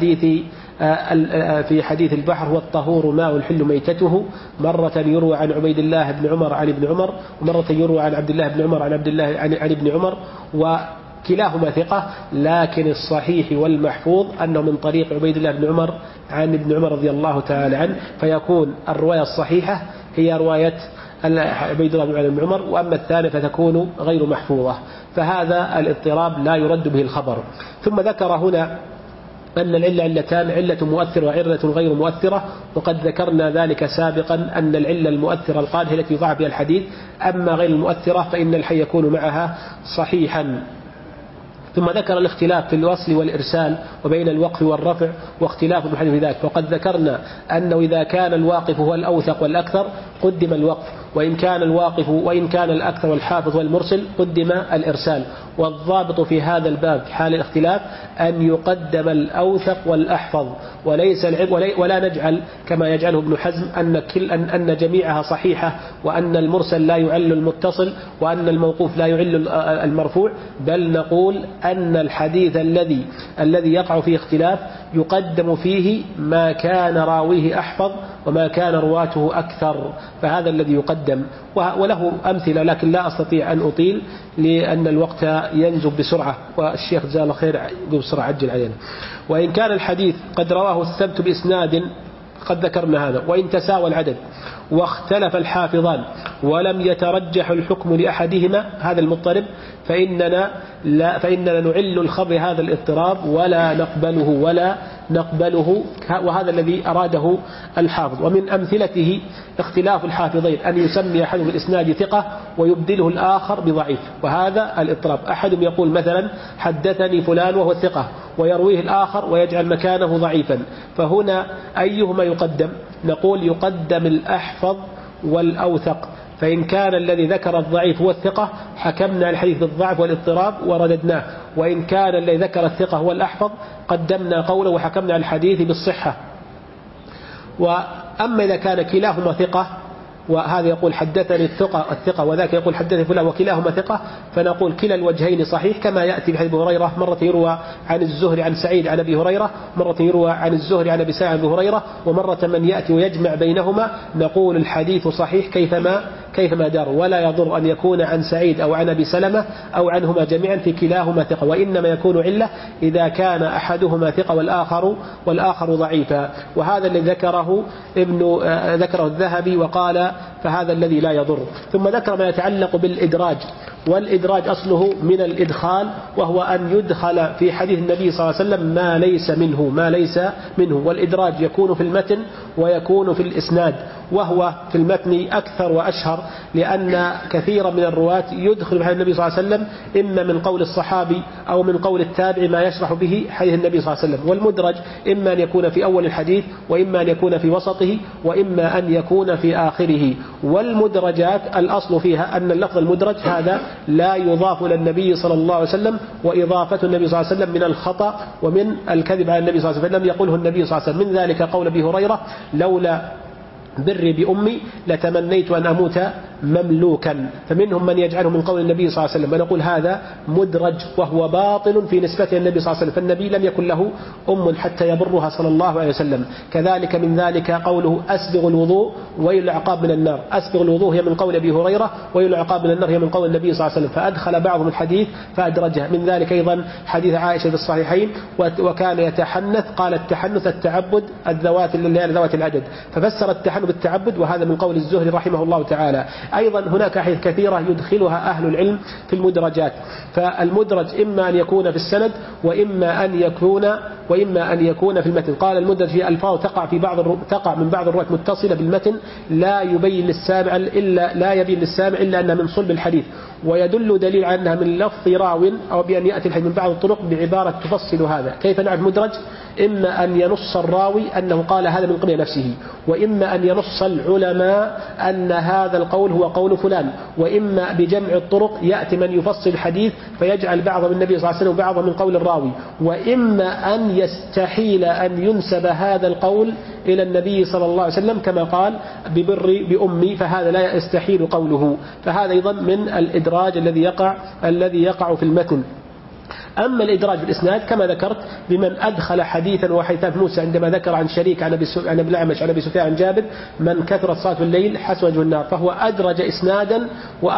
في حديث البحر هو الطهور ماء الحل ميتته، مرة يروى عن عبيد الله بن عمر عن ابن عمر، ومرة يروى عن عبد الله بن عمر عن ابن عمر، وكلاهما ثقة، لكن الصحيح والمحفوظ أنه من طريق عبيد الله بن عمر عن ابن عمر رضي الله تعالى عنه، فيكون الرواية الصحيحة هي رواية عبيد الله بن عمر، وأما الثانية فتكون غير محفوظة. فهذا الاضطراب لا يرد به الخبر. ثم ذكر هنا أن العلة علتان، علة مؤثرة وعلة غير مؤثرة، وقد ذكرنا ذلك سابقا أن العلة المؤثرة القادحة التي يضعف بها الحديث، أما غير المؤثرة فإن الحي يكون معها صحيحا. ثم ذكر الاختلاف في الوصل والإرسال وبين الوقف والرفع واختلاف الحديث في ذلك، وقد ذكرنا أنه إذا كان الواقف هو الأوثق والأكثر قدم الوقف، وإن كان الواقف وإن كان الأكثر والحافظ والمرسل قدم الإرسال. والضابط في هذا الباب حال الاختلاف أن يقدم الأوثق والأحفظ، ولا نجعل كما يجعله ابن حزم أن جميعها صحيحة، وأن المرسل لا يعل المتصل، وأن الموقوف لا يعل المرفوع، بل نقول أن الحديث الذي يقع فيه اختلاف يقدم فيه ما كان راويه أحفظ وما كان رواته أكثر، فهذا الذي يقدم. وله أمثلة لكن لا أستطيع أن أطيل لأن الوقت ينزب بسرعة، والشيخ جزاه الله خير يقول بسرعة عجل علينا. وإن كان الحديث قد رواه الثبت بإسناد قد ذكرنا هذا، وإن تساوى العدد واختلف الحافظان ولم يترجح الحكم لأحدهما هذا المضطرب فإننا نعل الخبر هذا الاضطراب ولا نقبله وهذا الذي أراده الحافظ. ومن أمثلته اختلاف الحافظين أن يسمي أحدهم الإسناد ثقة ويبدله الآخر بضعيف، وهذا الاضطراب. أحدهم يقول مثلا حدثني فلان وهو ثقة ويرويه الآخر ويجعل مكانه ضعيفا، فهنا أيهما يقدم؟ نقول يقدم الأحفظ والأوثق، فإن كان الذي ذكر الضعيف هو الثقة حكمنا الحديث بالضعف والاضطراب ورددناه، وإن كان الذي ذكر الثقة هو الأحفظ قدمنا قوله وحكمنا الحديث بالصحة. وأما إذا كان كلاهما ثقة، وهذا يقول حدثني الثقة وذاك يقول حدثني فلان وكلاهما ثقة، فنقول كلا الوجهين صحيح، كما يأتي في حديث أبي هريرة مرة يروى عن الزهري عن سعيد عن أبي هريرة، مرة يروى عن الزهري عن أبي سعيد عن أبي هريرة، ومرة من يأتي ويجمع بينهما، نقول الحديث صحيح كيفما دار، ولا يضر أن يكون عن سعيد أو عن أبي سلمة أو عنهما جميعا في كلاهما ثقة، وإنما يكون علة إذا كان أحدهما ثقة والآخر ضعيفا. وهذا الذي ذكره الذهبي وقال فهذا الذي لا يضر. ثم ذكر ما يتعلق بالإدراج، والإدراج أصله من الإدخال، وهو أن يدخل في حديث النبي صلى الله عليه وسلم ما ليس منه. والإدراج يكون في المتن ويكون في الإسناد، وهو في المتن أكثر وأشهر، لأن كثيرا من الرواة يدخل في حديث النبي صلى الله عليه وسلم إما من قول الصحابي أو من قول التابع ما يشرح به حديث النبي صلى الله عليه وسلم. والمدرج إما أن يكون في أول الحديث، وإما أن يكون في وسطه، وإما أن يكون في آخره. والمدرجات الأصل فيها أن اللفظ المدرج هذا لا يضاف إلى النبي صلى الله عليه وسلم، وإضافة النبي صلى الله عليه وسلم من الخطأ ومن الكذب على النبي صلى الله عليه وسلم، لم يقوله النبي صلى الله عليه وسلم. من ذلك قول أبي هريرة لولا بري بأمي لتمنيت أن أموت مملوكا، فمنهم من يجعله من قول النبي صلى الله عليه وسلم، ونقول هذا مدرج وهو باطل في نسبته النبي صلى الله عليه وسلم، فالنبي لم يكن له أم حتى يبرها صلى الله عليه وسلم. كذلك من ذلك قوله أسبغ الوضوء ويل العقاب من النار، أسبغ الوضوء هي من قول أبي هريرة، ويل العقاب من النار هي من قول النبي صلى الله عليه وسلم، فأدخل بعضهم الحديث فأدرجها. من ذلك أيضا حديث عائشة في الصحيحين وكان يتحنث، قال التحنث التعبد ذوات العدد، ففسر التحنث بالتعبد، وهذا من قول الزهري رحمه الله تعالى. أيضا هناك أحاديث كثيرة يدخلها أهل العلم في المدرجات. فالمدرج إما أن يكون في السند وإما أن يكون في المتن. قال المدرج في ألفاظ تقع من بعض الرواة متصلة بالمتن لا يبين للسامع إلا أنها من صلب الحديث، ويدل دليل على أنها من لفظ راو أو بأن يأتي الحديث من بعض الطرق بعبارة تفصل هذا. كيف نعرف مدرج؟ إما أن ينص الراوي أنه قال هذا من قبل نفسه، وإما أن ينص العلماء أن هذا القول هو قول فلان، وإما بجمع الطرق يأتي من يفصل الحديث فيجعل بعضه من النبي صلى الله عليه وسلم وبعضه من قول الراوي، وإما أن يستحيل أن ينسب هذا القول إلى النبي صلى الله عليه وسلم كما قال ببر بأمي، فهذا لا يستحيل قوله، فهذا أيضا من الإدراج الذي يقع في المتن. أما الإدراج بالإسناد كما ذكرت بمن أدخل حديثا وحيث موسى عندما ذكر عن شريك عن أبي الأعمش عن أبي سفيان عن جابر من كثرت صلاة الليل حسن وجه النار، فهو أدرج إسنادا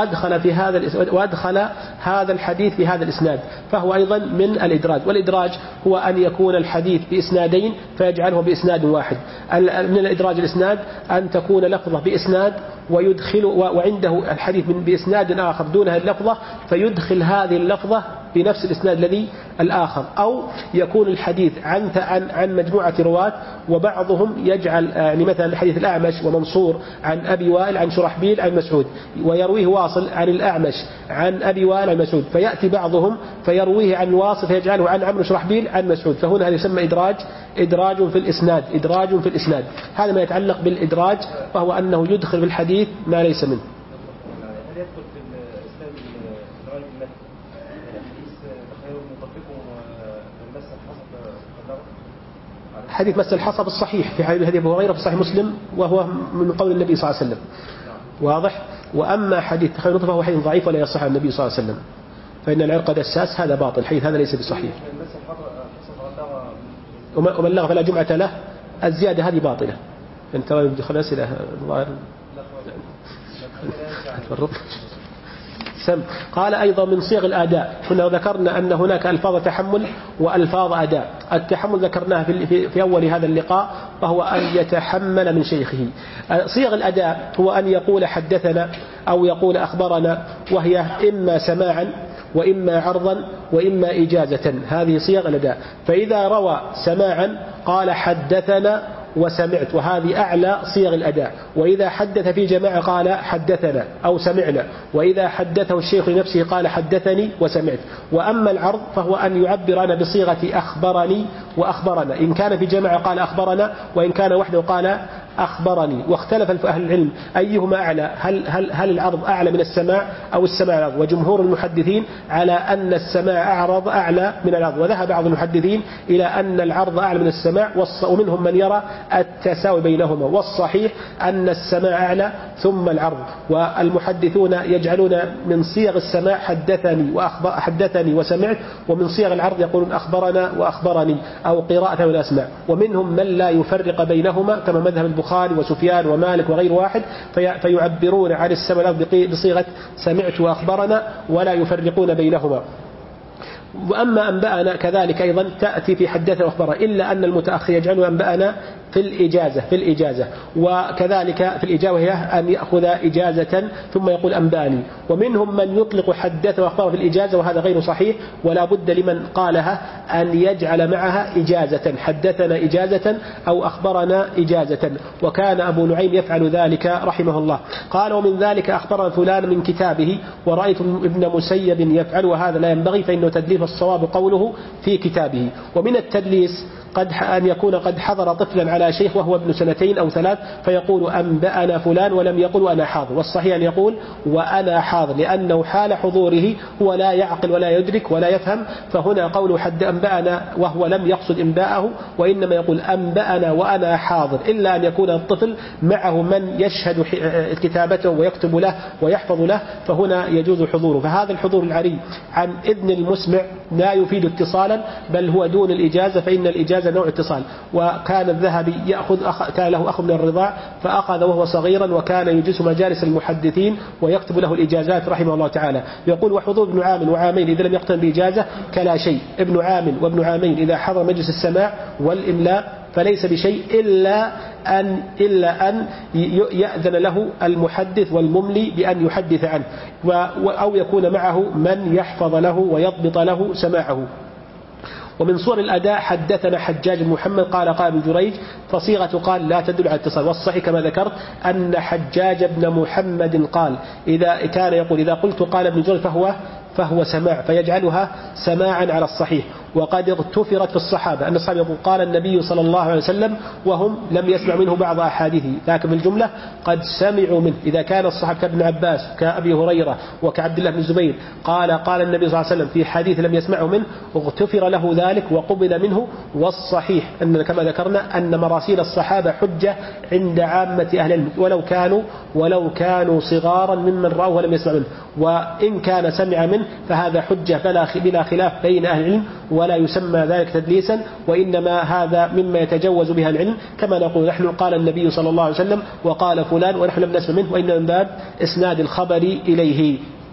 وأدخل هذا الحديث في هذا الإسناد، فهو أيضا من الإدراج. والإدراج هو أن يكون الحديث بإسنادين فيجعله بإسناد واحد. من الإدراج الإسناد أن تكون لفظة بإسناد وعنده الحديث بإسناد آخر دونها اللفظة، فيدخل هذه اللفظة بنفس الإسناد الذي الآخر، أو يكون الحديث عن مجموعة رواة وبعضهم يجعل يعني مثلا حديث الأعمش ومنصور عن أبي وائل عن شرحبيل عن مسعود، ويرويه واصل عن الأعمش عن أبي وائل عن مسعود، فيأتي بعضهم فيرويه عن واصل فيجعله عن عمرو شرحبيل عن مسعود، فهنا هذا يسمى إدراج في الإسناد. هذا ما يتعلق بالإدراج، وهو أنه يدخل في الحديث ما ليس منه. هل يدخل في الإسلام إدراج المتن حديث تخير مطبقه مس الحصب؟ حديث مس الحصب الصحيح في حديث أبي هريرة في صحيح مسلم، وهو من قول النبي صلى الله عليه وسلم، واضح. وأما حديث تخير النطفة فهو حديث ضعيف ولا يصح عن النبي صلى الله عليه وسلم، فإن العرق دساس هذا باطل، الحديث هذا ليس بصحيح. ومن لغى فلا جمعة له، الزيادة هذه باطلة. انت دخل أسئلة قال أيضا من صيغ الأداء، هنا ذكرنا أن هناك ألفاظ تحمل وألفاظ أداء. التحمل ذكرناه في أول هذا اللقاء، وهو أن يتحمل من شيخه. صيغ الأداء هو أن يقول حدثنا أو يقول أخبرنا، وهي إما سماعا وإما عرضا وإما إجازة، هذه صيغ الأداء. فإذا روى سماعا قال حدثنا وسمعت، وهذه أعلى صيغ الأداء. وإذا حدث في جماعة قال حدثنا أو سمعنا، وإذا حدثه الشيخ لنفسه قال حدثني وسمعت. وأما العرض فهو أن يعبرنا بصيغة أخبرني وأخبرنا، إن كان في جماعة قال أخبرنا، وإن كان وحده قال أخبرني. واختلف أهل العلم أيهما أعلى، هل العرض أعلى من السماع أو السماع العرض؟ وجمهور المحدثين على أن السماع أعرض أعلى من العرض، وذهب بعض المحدثين إلى أن العرض أعلى من السماع، ومنهم من يرى التساوي بينهما، والصحيح أن السماع أعلى ثم العرض. والمحدثون يجعلون من صيغ السماع حدثني وسمعت، ومن صيغ العرض يقولون أخبرنا وأخبرني أو قراءة ولا أسمع. ومنهم من لا يفرق بينهما كما مذهب البخاري وسفيان ومالك وغير واحد، فيعبرون عن السماع بصيغة سمعت وأخبرنا ولا يفرقون بينهما. وأما أنبأنا كذلك أيضا تأتي في حدثنا وأخبرنا، إلا أن المتأخر يجعل أنبأنا في الإجازة، وكذلك في الإجازة وهي أن يأخذ إجازة ثم يقول أنبأني. ومنهم من يطلق حدث وأخبر في الإجازة، وهذا غير صحيح، ولا بد لمن قالها أن يجعل معها إجازة، حدثنا إجازة أو أخبرنا إجازة. وكان أبو نعيم يفعل ذلك رحمه الله. قال ومن ذلك أخبرنا فلان من كتابه، ورأيت ابن مسيب يفعل، وهذا لا ينبغي، فإنه تدليس الصواب قوله في كتابه. ومن التدليس أن يكون قد حضر طفلا على شيخ وهو ابن 2 أو 3 فيقول أنبأنا فلان ولم يقل وأنا حاضر، والصحيح أن يقول وأنا حاضر، لأنه حال حضوره هو لا يعقل ولا يدرك ولا يفهم، فهنا قوله حد أنبأنا وهو لم يقصد إنباءه، وإنما يقول أنبأنا وأنا حاضر، إلا أن يكون الطفل معه من يشهد كتابته ويكتب له ويحفظ له، فهنا يجوز حضوره. فهذا الحضور العري عن إذن المسمع لا يفيد اتصالا، بل هو دون الإجازة، فإن الإجازة نوع اتصال. وكان الذهبي كان له أخ من الرضاع فأخذ وهو صغيرا، وكان يجلس مجالس المحدثين ويكتب له الإجازات رحمه الله تعالى. يقول وحضور ابن عام وعامين إذا لم يقترن بإجازة كلا شيء. ابن عام وابن عامين إذا حضر مجلس السماع والإملاء فليس بشيء إلا أن يأذن له المحدث والمملي بأن يحدث عنه، أو يكون معه من يحفظ له ويضبط له سماعه. ومن صور الأداء حدثنا حجاج بن محمد قال ابن جريج، فصيغة قال لا تدل على اتصال. والصحيح كما ذكرت أن حجاج بن محمد قال كان يقول إذا قلت قال ابن جريج فهو سماع، فيجعلها سماعا على الصحيح. وقد اغتفرت في الصحابة أن الصحابة يقول قال النبي صلى الله عليه وسلم وهم لم يسمع منه بعض أحاديثه، لكن في الجملة قد سمعوا منه. إذا كان الصحابة كابن عباس كأبي هريرة وكعبد الله بن الزبير قال النبي صلى الله عليه وسلم في حديث لم يسمعوا منه اغتفر له ذلك وقبل منه. والصحيح أن كما ذكرنا أن مراسيل الصحابة حجة عند عامة أهل العلم، ولو كانوا صغارا ممن رأوه ولم يسمع منه، وإن كان سمع منه فهذا حجة بلا خلاف بين أهل العلم، ولا يسمى ذلك تدليسا، وإنما هذا مما يتجوز بها العلم. كما نقول نحن قال النبي صلى الله عليه وسلم وقال فلان ونحن لم نسمع منه، وإنما من باب إسناد الخبر إليه.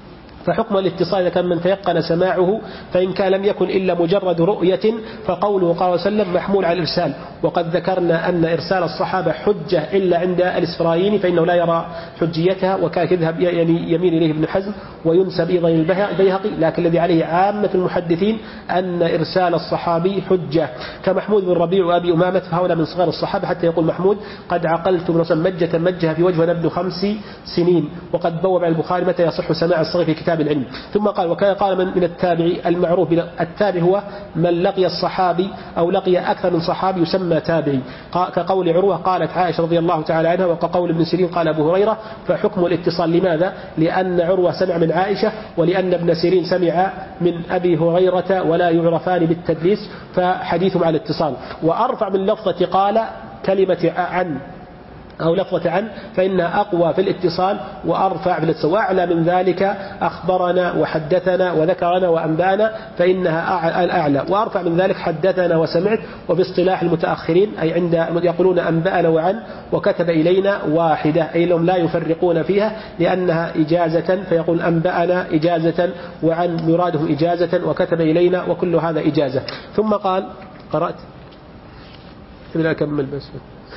فحكم الاتصال إذا كان من تيقن سماعه، فإن كان لم يكن إلا مجرد رؤية فقوله قال الله عليه وسلم محمول على الإرسال. وقد ذكرنا أن إرسال الصحابة حجة إلا عند الإسفرايني فإنه لا يرى حجيتها، وكان يذهب يعني يميل إليه ابن حزم وينسب أيضا البيهقي، لكن الذي عليه عامة المحدثين أن إرسال الصحابي حجة، كمحمود بن ربيع وأبي أمامة فهؤلاء من صغار الصحابة، حتى يقول محمود قد عقلت من مجة مجها في وجه ابن 5 سنين. وقد بوب على البخاري متى يصح سماع الصغير في كتاب العلم. ثم قال وكان قال من التابعي المعروف التابع هو من لقي الصحابي أو لقي أكثر من صحابي يسمى تابعي، كقول عروة قالت عائشة رضي الله تعالى عنها، وكقول ابن سيرين قال أبو هريرة. فحكم الاتصال لماذا؟ لأن عروة سمع من عائشة، ولأن ابن سيرين سمع من أبي هريرة ولا يعرفان بالتدليس، فحديثهم على الاتصال. وأرفع من لفظة قال كلمة عن أو لفظة عن فإنها أقوى في الاتصال وأرفع في الاتصال، وأعلى من ذلك أخبرنا وحدثنا وذكرنا وأنبأنا فإنها الأعلى، وأرفع من ذلك حدثنا وسمعت. وفي اصطلاح المتأخرين أي عند يقولون أنبأنا وعن وكتب إلينا واحدة، أي لهم لا يفرقون فيها لأنها إجازة، فيقول أنبأنا إجازة وعن مرادهم إجازة وكتب إلينا وكل هذا إجازة. ثم قال قرأت لا أكمل بس.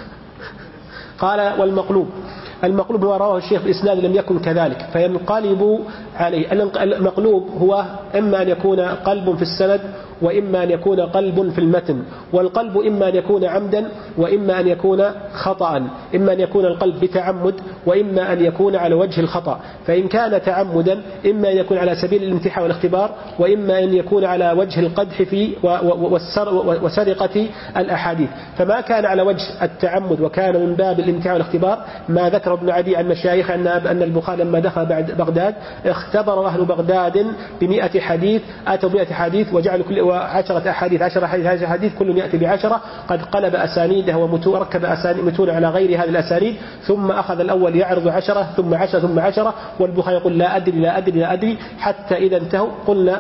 قال والمقلوب هو رواه الشيخ بإسناد لم يكن كذلك فينقلب عليه. المقلوب هو إما أن يكون قلب في السند وإما أن يكون قلب في المتن، والقلب إما أن يكون عمدا وإما أن يكون خطأ، إما أن يكون القلب بتعمد وإما أن يكون على وجه الخطأ. فإن كان تعمدا إما أن يكون على سبيل الامتحان والاختبار، وإما أن يكون على وجه القدح في وسرقة الأحاديث. فما كان على وجه التعمد وكان من باب الامتحان والاختبار ما ذكر ابن عدي عن مشايخ أن البخاري لما دخل بغداد اختبر أهل بغداد ب100 حديث، أتوا ب100 حديث وجعلوا كل 10 أحاديث 10 حديث كل يأتي ب10، قد قلب أسانيده وركب متون على غير هذه الأسانيد، ثم أخذ الأول يعرض 10 ثم 10 ثم 10، والبخاري يقول لا أدري حتى إذا انتهوا قلنا